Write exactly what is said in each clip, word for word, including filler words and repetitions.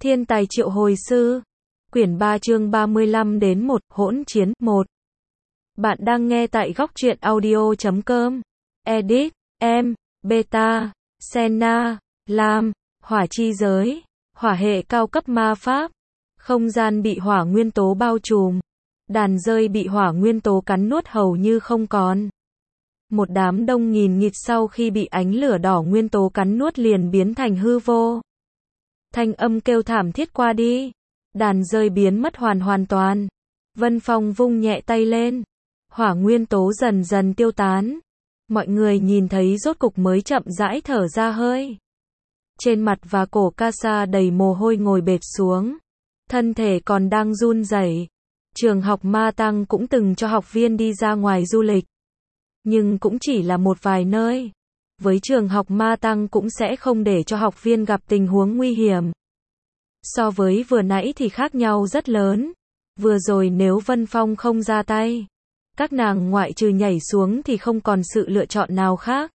Thiên tài triệu hồi sư. Quyển ba chương ba mươi lăm đến một, hỗn chiến, một. Bạn đang nghe tại góc truyện audio chấm com. Edit, em, beta, Senna, Lam, hỏa chi giới, hỏa hệ cao cấp ma pháp. Không gian bị hỏa nguyên tố bao trùm. Đàn rơi bị hỏa nguyên tố cắn nuốt hầu như không còn. Một đám đông nghìn nghịt sau khi bị ánh lửa đỏ nguyên tố cắn nuốt liền biến thành hư vô. Thanh âm kêu thảm thiết qua đi. Đàn rơi biến mất hoàn hoàn toàn. Vân Phong vung nhẹ tay lên. Hỏa nguyên tố dần dần tiêu tán. Mọi người nhìn thấy rốt cục mới chậm rãi thở ra hơi. Trên mặt và cổ Casa đầy mồ hôi ngồi bệt xuống. Thân thể còn đang run rẩy. Trường học Ma Tăng cũng từng cho học viên đi ra ngoài du lịch. Nhưng cũng chỉ là một vài nơi. Với trường học Ma Tăng cũng sẽ không để cho học viên gặp tình huống nguy hiểm. So với vừa nãy thì khác nhau rất lớn. Vừa rồi nếu Vân Phong không ra tay, các nàng ngoại trừ nhảy xuống thì không còn sự lựa chọn nào khác.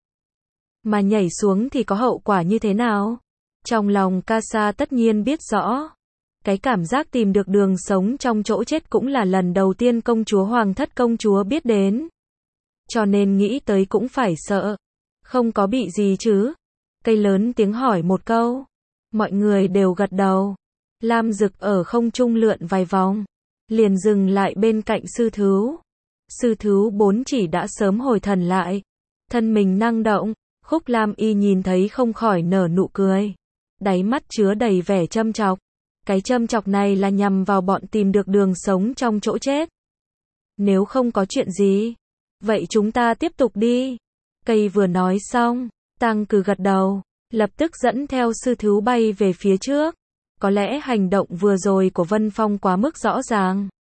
Mà nhảy xuống thì có hậu quả như thế nào? Trong lòng Casa tất nhiên biết rõ. Cái cảm giác tìm được đường sống trong chỗ chết cũng là lần đầu tiên công chúa Hoàng thất công chúa biết đến. Cho nên nghĩ tới cũng phải sợ. Không có bị gì chứ? Cây lớn tiếng hỏi một câu. Mọi người đều gật đầu. Lam Dực ở không trung lượn vài vòng. Liền dừng lại bên cạnh sư thú. Sư thú bốn chỉ đã sớm hồi thần lại. Thân mình năng động. Khúc Lam Y nhìn thấy không khỏi nở nụ cười. Đáy mắt chứa đầy vẻ châm chọc. Cái châm chọc này là nhằm vào bọn tìm được đường sống trong chỗ chết. Nếu không có chuyện gì, vậy chúng ta tiếp tục đi. Cây vừa nói xong, Tăng Cử gật đầu, lập tức dẫn theo sư thú bay về phía trước. Có lẽ hành động vừa rồi của Vân Phong quá mức rõ ràng.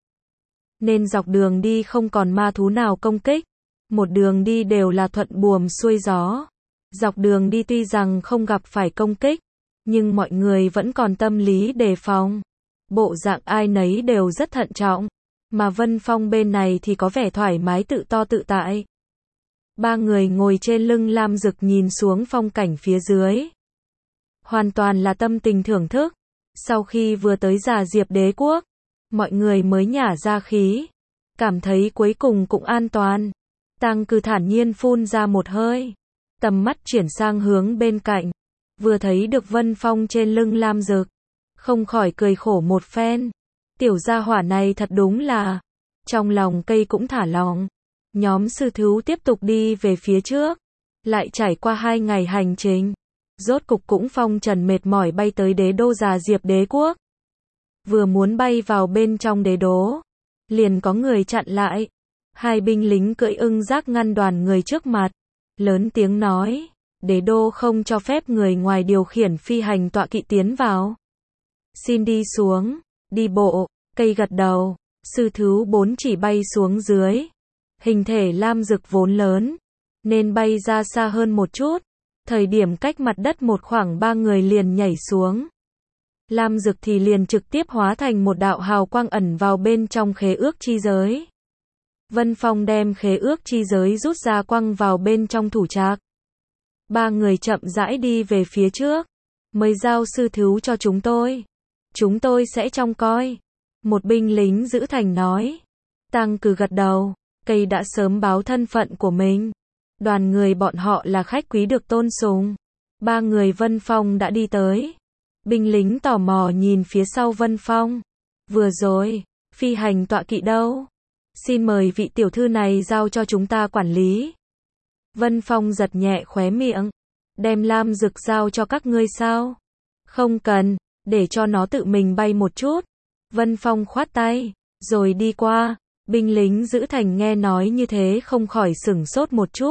Nên dọc đường đi không còn ma thú nào công kích. Một đường đi đều là thuận buồm xuôi gió. Dọc đường đi tuy rằng không gặp phải công kích, nhưng mọi người vẫn còn tâm lý đề phòng. Bộ dạng ai nấy đều rất thận trọng. Mà Vân Phong bên này thì có vẻ thoải mái tự to tự tại. Ba người ngồi trên lưng Lam Dực nhìn xuống phong cảnh phía dưới. Hoàn toàn là tâm tình thưởng thức. Sau khi vừa tới Già Diệp Đế Quốc, mọi người mới nhả ra khí. Cảm thấy cuối cùng cũng an toàn. Tăng Cử thản nhiên phun ra một hơi. Tầm mắt chuyển sang hướng bên cạnh. Vừa thấy được Vân Phong trên lưng Lam Dực. Không khỏi cười khổ một phen. Tiểu gia hỏa này thật đúng là. Trong lòng cây cũng thả lỏng. Nhóm sư thú tiếp tục đi về phía trước. Lại trải qua hai ngày hành trình. Rốt cục cũng phong trần mệt mỏi bay tới đế đô Già Diệp Đế Quốc. Vừa muốn bay vào bên trong đế đô, liền có người chặn lại. Hai binh lính cưỡi ưng giác ngăn đoàn người trước mặt. Lớn tiếng nói, đế đô không cho phép người ngoài điều khiển phi hành tọa kỵ tiến vào. Xin đi xuống, đi bộ. Cây gật đầu, sư thú bốn chỉ bay xuống dưới. Hình thể Lam Dực vốn lớn, nên bay ra xa hơn một chút. Thời điểm cách mặt đất một khoảng ba người liền nhảy xuống. Lam Dực thì liền trực tiếp hóa thành một đạo hào quang ẩn vào bên trong khế ước chi giới. Vân Phong đem khế ước chi giới rút ra quăng vào bên trong thủ trạc. Ba người chậm rãi đi về phía trước. Mới giao sư thú cho chúng tôi. Chúng tôi sẽ trông coi. Một binh lính giữ thành nói. Tăng Cử gật đầu. Cây đã sớm báo thân phận của mình. Đoàn người bọn họ là khách quý được tôn sùng. Ba người Vân Phong đã đi tới. Binh lính tò mò nhìn phía sau Vân Phong. Vừa rồi, phi hành tọa kỵ đâu? Xin mời vị tiểu thư này giao cho chúng ta quản lý. Vân Phong giật nhẹ khóe miệng. Đem Lam Dực giao cho các ngươi sao? Không cần, để cho nó tự mình bay một chút. Vân Phong khoát tay, rồi đi qua. Binh lính giữ thành nghe nói như thế không khỏi sửng sốt một chút.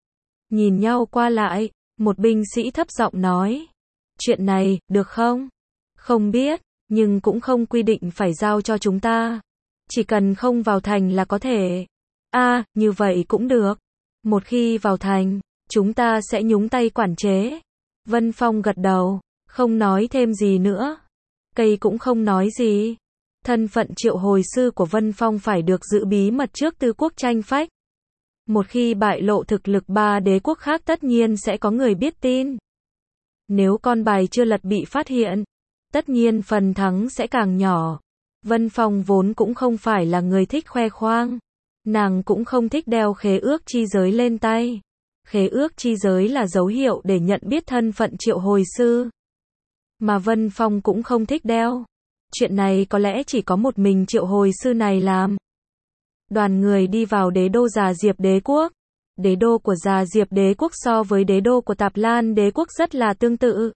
Nhìn nhau qua lại, một binh sĩ thấp giọng nói. Chuyện này, được không? Không biết, nhưng cũng không quy định phải giao cho chúng ta. Chỉ cần không vào thành là có thể. A, à, như vậy cũng được. Một khi vào thành, chúng ta sẽ nhúng tay quản chế. Vân Phong gật đầu, không nói thêm gì nữa. Cây cũng không nói gì. Thân phận triệu hồi sư của Vân Phong phải được giữ bí mật trước Tư Quốc tranh phách. Một khi bại lộ thực lực ba đế quốc khác tất nhiên sẽ có người biết tin. Nếu con bài chưa lật bị phát hiện, tất nhiên phần thắng sẽ càng nhỏ. Vân Phong vốn cũng không phải là người thích khoe khoang. Nàng cũng không thích đeo khế ước chi giới lên tay. Khế ước chi giới là dấu hiệu để nhận biết thân phận triệu hồi sư. Mà Vân Phong cũng không thích đeo. Chuyện này có lẽ chỉ có một mình triệu hồi sư này làm. Đoàn người đi vào đế đô Già Diệp đế quốc. Đế đô của Già Diệp đế quốc so với đế đô của Tạp Lan đế quốc rất là tương tự.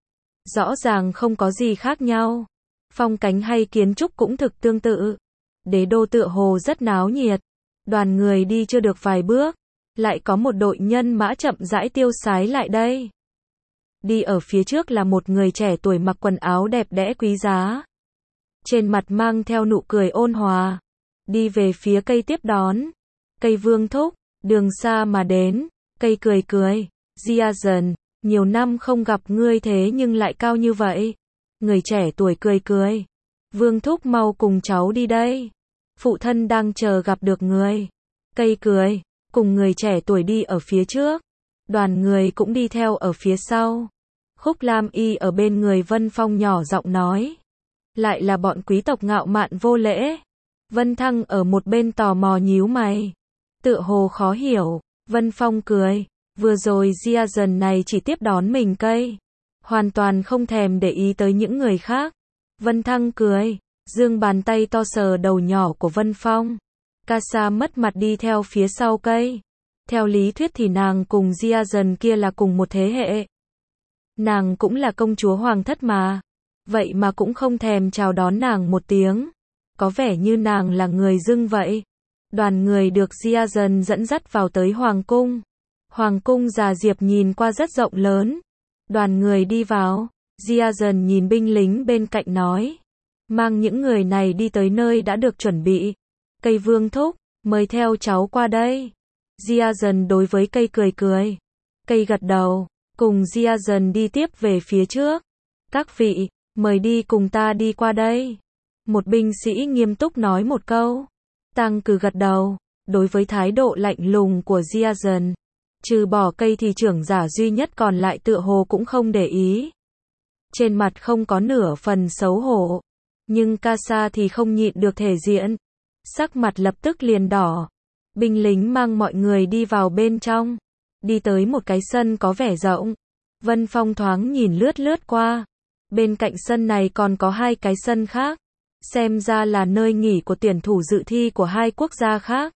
Rõ ràng không có gì khác nhau. Phong cảnh hay kiến trúc cũng thực tương tự. Đế đô tựa hồ rất náo nhiệt. Đoàn người đi chưa được vài bước, lại có một đội nhân mã chậm rãi tiêu sái lại đây. Đi ở phía trước là một người trẻ tuổi mặc quần áo đẹp đẽ quý giá. Trên mặt mang theo nụ cười ôn hòa. Đi về phía cây tiếp đón. Cây Vương thúc, đường xa mà đến. Cây cười cười. Jiazhen, nhiều năm không gặp ngươi thế nhưng lại cao như vậy. Người trẻ tuổi cười cười. Vương thúc mau cùng cháu đi đây. Phụ thân đang chờ gặp được người. Cây cười, cùng người trẻ tuổi đi ở phía trước. Đoàn người cũng đi theo ở phía sau. Khúc Lam Y ở bên người Vân Phong nhỏ giọng nói. Lại là bọn quý tộc ngạo mạn vô lễ. Vân Thăng ở một bên tò mò nhíu mày. Tựa hồ khó hiểu. Vân Phong cười. Vừa rồi Jiazhen này chỉ tiếp đón mình cây. Hoàn toàn không thèm để ý tới những người khác. Vân Thăng cười. Dương bàn tay to sờ đầu nhỏ của Vân Phong. Casa mất mặt đi theo phía sau cây. Theo lý thuyết thì nàng cùng Jiazhen kia là cùng một thế hệ. Nàng cũng là công chúa hoàng thất mà. Vậy mà cũng không thèm chào đón nàng một tiếng. Có vẻ như nàng là người dưng vậy. Đoàn người được Jiazhen dẫn dắt vào tới Hoàng cung. Hoàng cung Già Diệp nhìn qua rất rộng lớn. Đoàn người đi vào. Jiazhen nhìn binh lính bên cạnh nói. Mang những người này đi tới nơi đã được chuẩn bị. Cây Vương thúc, mời theo cháu qua đây. Jiazhen đối với cây cười cười. Cây gật đầu, cùng Jiazhen đi tiếp về phía trước. Các vị, mời đi cùng ta đi qua đây. Một binh sĩ nghiêm túc nói một câu. Tăng Cử gật đầu, đối với thái độ lạnh lùng của Jiazhen. Trừ bỏ cây thì trưởng giả duy nhất còn lại tựa hồ cũng không để ý. Trên mặt không có nửa phần xấu hổ. Nhưng Casa thì không nhịn được thể diện. Sắc mặt lập tức liền đỏ. Binh lính mang mọi người đi vào bên trong. Đi tới một cái sân có vẻ rộng. Vân Phong thoáng nhìn lướt lướt qua. Bên cạnh sân này còn có hai cái sân khác. Xem ra là nơi nghỉ của tuyển thủ dự thi của hai quốc gia khác.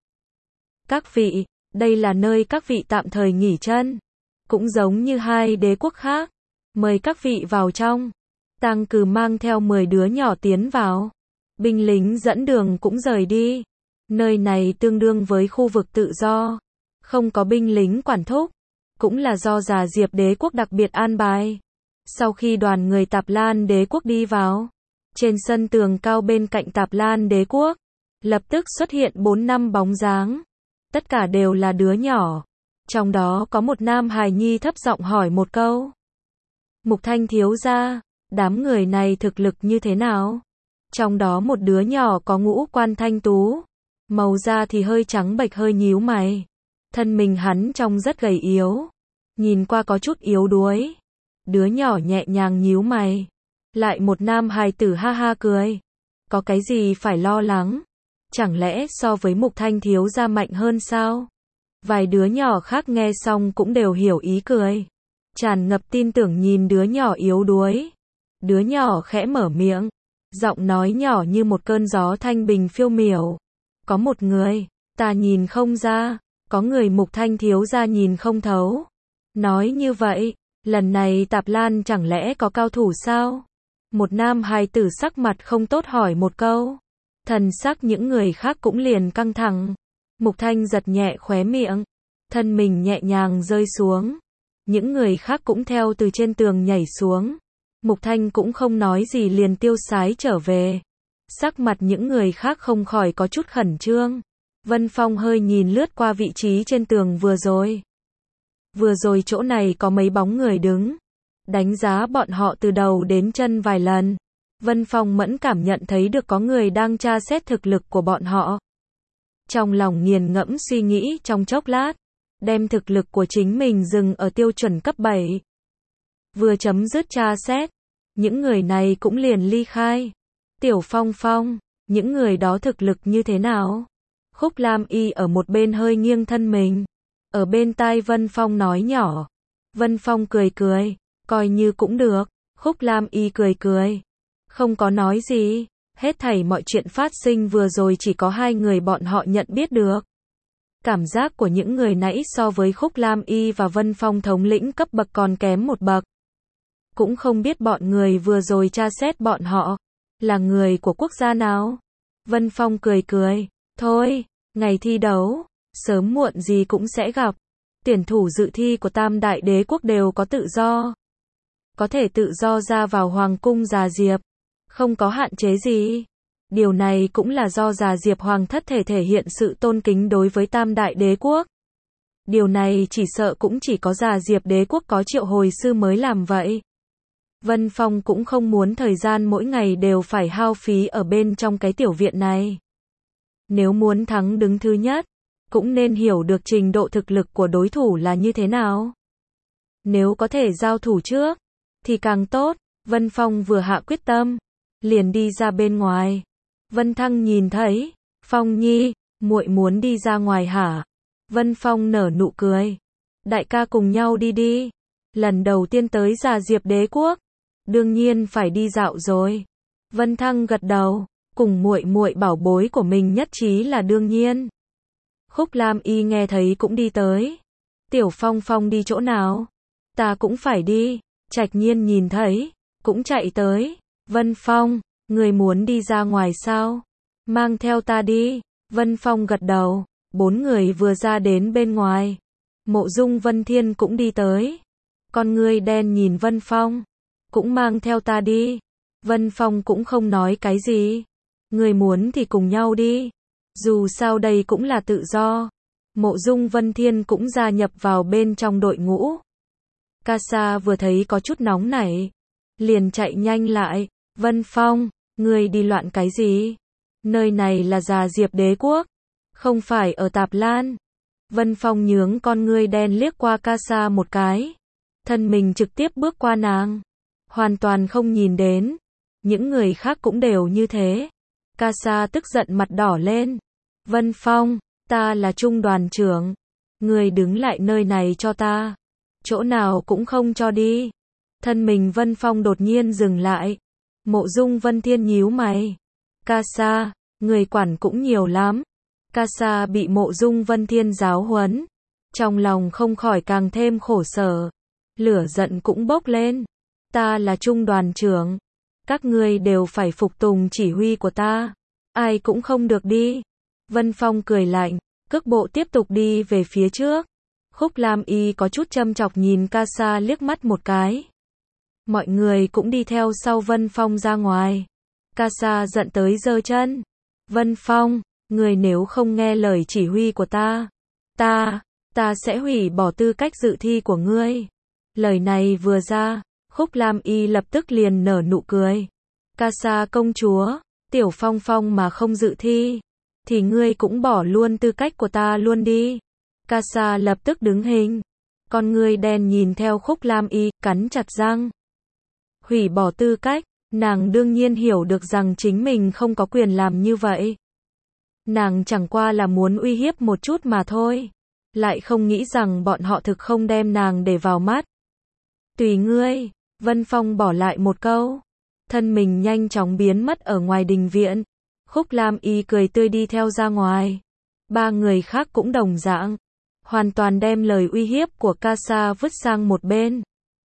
Các vị, đây là nơi các vị tạm thời nghỉ chân. Cũng giống như hai đế quốc khác. Mời các vị vào trong. Tăng Cử mang theo mười đứa nhỏ tiến vào. Binh lính dẫn đường cũng rời đi. Nơi này tương đương với khu vực tự do. Không có binh lính quản thúc. Cũng là do Già Diệp đế quốc đặc biệt an bài. Sau khi đoàn người Tạp Lan đế quốc đi vào. Trên sân tường cao bên cạnh Tạp Lan đế quốc. Lập tức xuất hiện bốn năm bóng dáng. Tất cả đều là đứa nhỏ. Trong đó có một nam hài nhi thấp giọng hỏi một câu. Mục Thanh thiếu gia, đám người này thực lực như thế nào? Trong đó một đứa nhỏ có ngũ quan thanh tú. Màu da thì hơi trắng bệch hơi nhíu mày. Thân mình hắn trông rất gầy yếu. Nhìn qua có chút yếu đuối. Đứa nhỏ nhẹ nhàng nhíu mày. Lại một nam hài tử ha ha cười. Có cái gì phải lo lắng? Chẳng lẽ so với Mục Thanh thiếu gia mạnh hơn sao? Vài đứa nhỏ khác nghe xong cũng đều hiểu ý cười. Tràn ngập tin tưởng nhìn đứa nhỏ yếu đuối. Đứa nhỏ khẽ mở miệng. Giọng nói nhỏ như một cơn gió thanh bình phiêu miểu. Có một người, ta nhìn không ra. Có người Mục Thanh thiếu gia nhìn không thấu. Nói như vậy, lần này Tạp Lan chẳng lẽ có cao thủ sao? Một nam hài tử sắc mặt không tốt hỏi một câu. Thần sắc những người khác cũng liền căng thẳng. Mục Thanh giật nhẹ khóe miệng. Thân mình nhẹ nhàng rơi xuống. Những người khác cũng theo từ trên tường nhảy xuống. Mục Thanh cũng không nói gì liền tiêu sái trở về. Sắc mặt những người khác không khỏi có chút khẩn trương. Vân Phong hơi nhìn lướt qua vị trí trên tường vừa rồi. Vừa rồi chỗ này có mấy bóng người đứng. Đánh giá bọn họ từ đầu đến chân vài lần. Vân Phong mẫn cảm nhận thấy được có người đang tra xét thực lực của bọn họ. Trong lòng nghiền ngẫm suy nghĩ trong chốc lát. Đem thực lực của chính mình dừng ở tiêu chuẩn cấp bảy. Vừa chấm dứt tra xét. những người này cũng liền ly khai. Tiểu Phong Phong, những người đó thực lực như thế nào? Khúc Lam Y ở một bên hơi nghiêng thân mình, ở bên tai Vân Phong nói nhỏ. Vân Phong cười cười, coi như cũng được. Khúc Lam Y cười cười, không có nói gì. Hết thảy mọi chuyện phát sinh vừa rồi chỉ có hai người bọn họ nhận biết được. Cảm giác của những người nãy so với Khúc Lam Y và Vân Phong thống lĩnh cấp bậc còn kém một bậc. Cũng không biết bọn người vừa rồi tra xét bọn họ là người của quốc gia nào. Vân Phong cười cười, thôi, ngày thi đấu, sớm muộn gì cũng sẽ gặp. Tuyển thủ dự thi của Tam Đại Đế quốc đều có tự do. Có thể tự do ra vào Hoàng cung Già Diệp. Không có hạn chế gì. Điều này cũng là do Già Diệp Hoàng thất thể thể hiện sự tôn kính đối với Tam Đại Đế quốc. Điều này chỉ sợ cũng chỉ có Già Diệp Đế quốc có triệu hồi sư mới làm vậy. Vân Phong cũng không muốn thời gian mỗi ngày đều phải hao phí ở bên trong cái tiểu viện này. Nếu muốn thắng đứng thứ nhất, cũng nên hiểu được trình độ thực lực của đối thủ là như thế nào. Nếu có thể giao thủ trước, thì càng tốt. Vân Phong vừa hạ quyết tâm, liền đi ra bên ngoài. Vân Thăng nhìn thấy, Phong Nhi, muội muốn đi ra ngoài hả? Vân Phong nở nụ cười. Đại ca cùng nhau đi đi. Lần đầu tiên tới Già Diệp Đế quốc, đương nhiên phải đi dạo rồi. Vân Thăng gật đầu, cùng muội muội bảo bối của mình nhất trí là đương nhiên. Khúc Lam Y nghe thấy cũng đi tới. Tiểu Phong Phong đi chỗ nào? Ta cũng phải đi. Trạch Nhiên nhìn thấy, cũng chạy tới. Vân Phong, người muốn đi ra ngoài sao? Mang theo ta đi. Vân Phong gật đầu. Bốn người vừa ra đến bên ngoài. Mộ Dung Vân Thiên cũng đi tới. Con ngươi đen nhìn Vân Phong. Cũng mang theo ta đi. Vân Phong cũng không nói cái gì. Người muốn thì cùng nhau đi. Dù sao đây cũng là tự do. Mộ Dung Vân Thiên cũng gia nhập vào bên trong đội ngũ. Casa vừa thấy có chút nóng nảy, liền chạy nhanh lại. Vân Phong, người đi loạn cái gì? Nơi này là Già Diệp Đế quốc, không phải ở Tạp Lan. Vân Phong nhướng con ngươi đen liếc qua Casa một cái. Thân mình trực tiếp bước qua nàng. Hoàn toàn không nhìn đến. Những người khác cũng đều như thế. Casa tức giận mặt đỏ lên. Vân Phong, ta là trung đoàn trưởng. Người đứng lại nơi này cho ta. Chỗ nào cũng không cho đi. Thân mình Vân Phong đột nhiên dừng lại. Mộ Dung Vân Thiên nhíu mày. Casa, người quản cũng nhiều lắm. Casa bị Mộ Dung Vân Thiên giáo huấn. Trong lòng không khỏi càng thêm khổ sở. Lửa giận cũng bốc lên. Ta là trung đoàn trưởng. Các ngươi đều phải phục tùng chỉ huy của ta. Ai cũng không được đi. Vân Phong cười lạnh, cước bộ tiếp tục đi về phía trước. Khúc Lam Y có chút châm chọc nhìn Casa liếc mắt một cái. Mọi người cũng đi theo sau Vân Phong ra ngoài. Casa giận tới giơ chân. Vân Phong, người nếu không nghe lời chỉ huy của ta, ta, ta sẽ hủy bỏ tư cách dự thi của ngươi. Lời này vừa ra, Khúc Lam Y lập tức liền nở nụ cười. Casa công chúa, Tiểu Phong Phong mà không dự thi, thì ngươi cũng bỏ luôn tư cách của ta luôn đi. Casa lập tức đứng hình. Con ngươi đen nhìn theo Khúc Lam Y, cắn chặt răng. Hủy bỏ tư cách, nàng đương nhiên hiểu được rằng chính mình không có quyền làm như vậy. Nàng chẳng qua là muốn uy hiếp một chút mà thôi. Lại không nghĩ rằng bọn họ thực không đem nàng để vào mắt. Tùy ngươi, Vân Phong bỏ lại một câu. Thân mình nhanh chóng biến mất ở ngoài đình viện. Khúc Lam Y cười tươi đi theo ra ngoài. Ba người khác cũng đồng dạng. Hoàn toàn đem lời uy hiếp của Casa vứt sang một bên.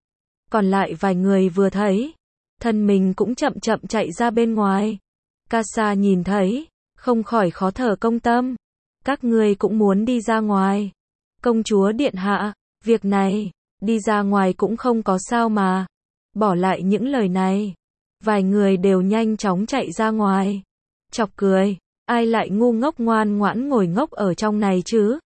Còn lại vài người vừa thấy, thân mình cũng chậm chậm chạy ra bên ngoài. Casa nhìn thấy, không khỏi khó thở công tâm. Các ngươi cũng muốn đi ra ngoài. Công chúa điện hạ, việc này, đi ra ngoài cũng không có sao mà. Bỏ lại những lời này, vài người đều nhanh chóng chạy ra ngoài. Chọc cười, ai lại ngu ngốc ngoan ngoãn ngồi ngốc ở trong này chứ?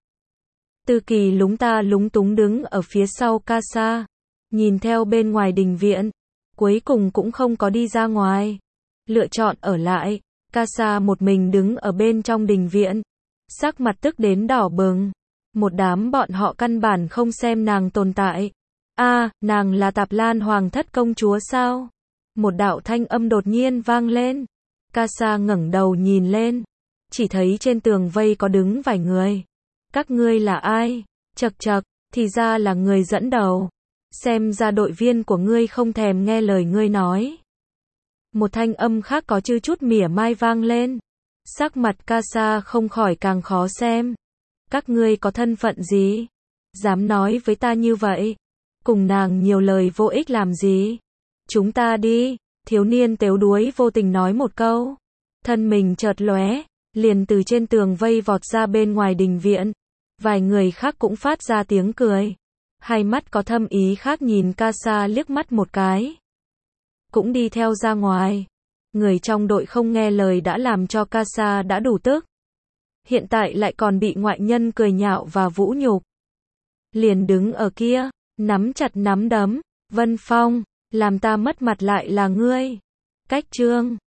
Tư Kỳ lúng ta lúng túng đứng ở phía sau Casa, nhìn theo bên ngoài đình viện, cuối cùng cũng không có đi ra ngoài, lựa chọn ở lại. Casa một mình đứng ở bên trong đình viện, sắc mặt tức đến đỏ bừng. Một đám bọn họ căn bản không xem nàng tồn tại. A, à, nàng là Tạp Lan Hoàng thất công chúa sao? Một đạo thanh âm đột nhiên vang lên. Casa ngẩng đầu nhìn lên, chỉ thấy trên tường vây có đứng vài người. Các ngươi là ai? Chậc chậc, thì ra là người dẫn đầu. Xem ra đội viên của ngươi không thèm nghe lời ngươi nói. Một thanh âm khác có chư chút mỉa mai vang lên. Sắc mặt Casa không khỏi càng khó xem. Các ngươi có thân phận gì? Dám nói với ta như vậy? Cùng nàng nhiều lời vô ích làm gì? Chúng ta đi. Thiếu niên tếu đuối vô tình nói một câu. Thân mình chợt lóe, liền từ trên tường vây vọt ra bên ngoài đình viện. Vài người khác cũng phát ra tiếng cười. Hai mắt có thâm ý khác nhìn Casa liếc mắt một cái. Cũng đi theo ra ngoài. Người trong đội không nghe lời đã làm cho Casa đã đủ tức. Hiện tại lại còn bị ngoại nhân cười nhạo và vũ nhục. Liền đứng ở kia, nắm chặt nắm đấm. Vân Phong, làm ta mất mặt lại là ngươi. Cách trương.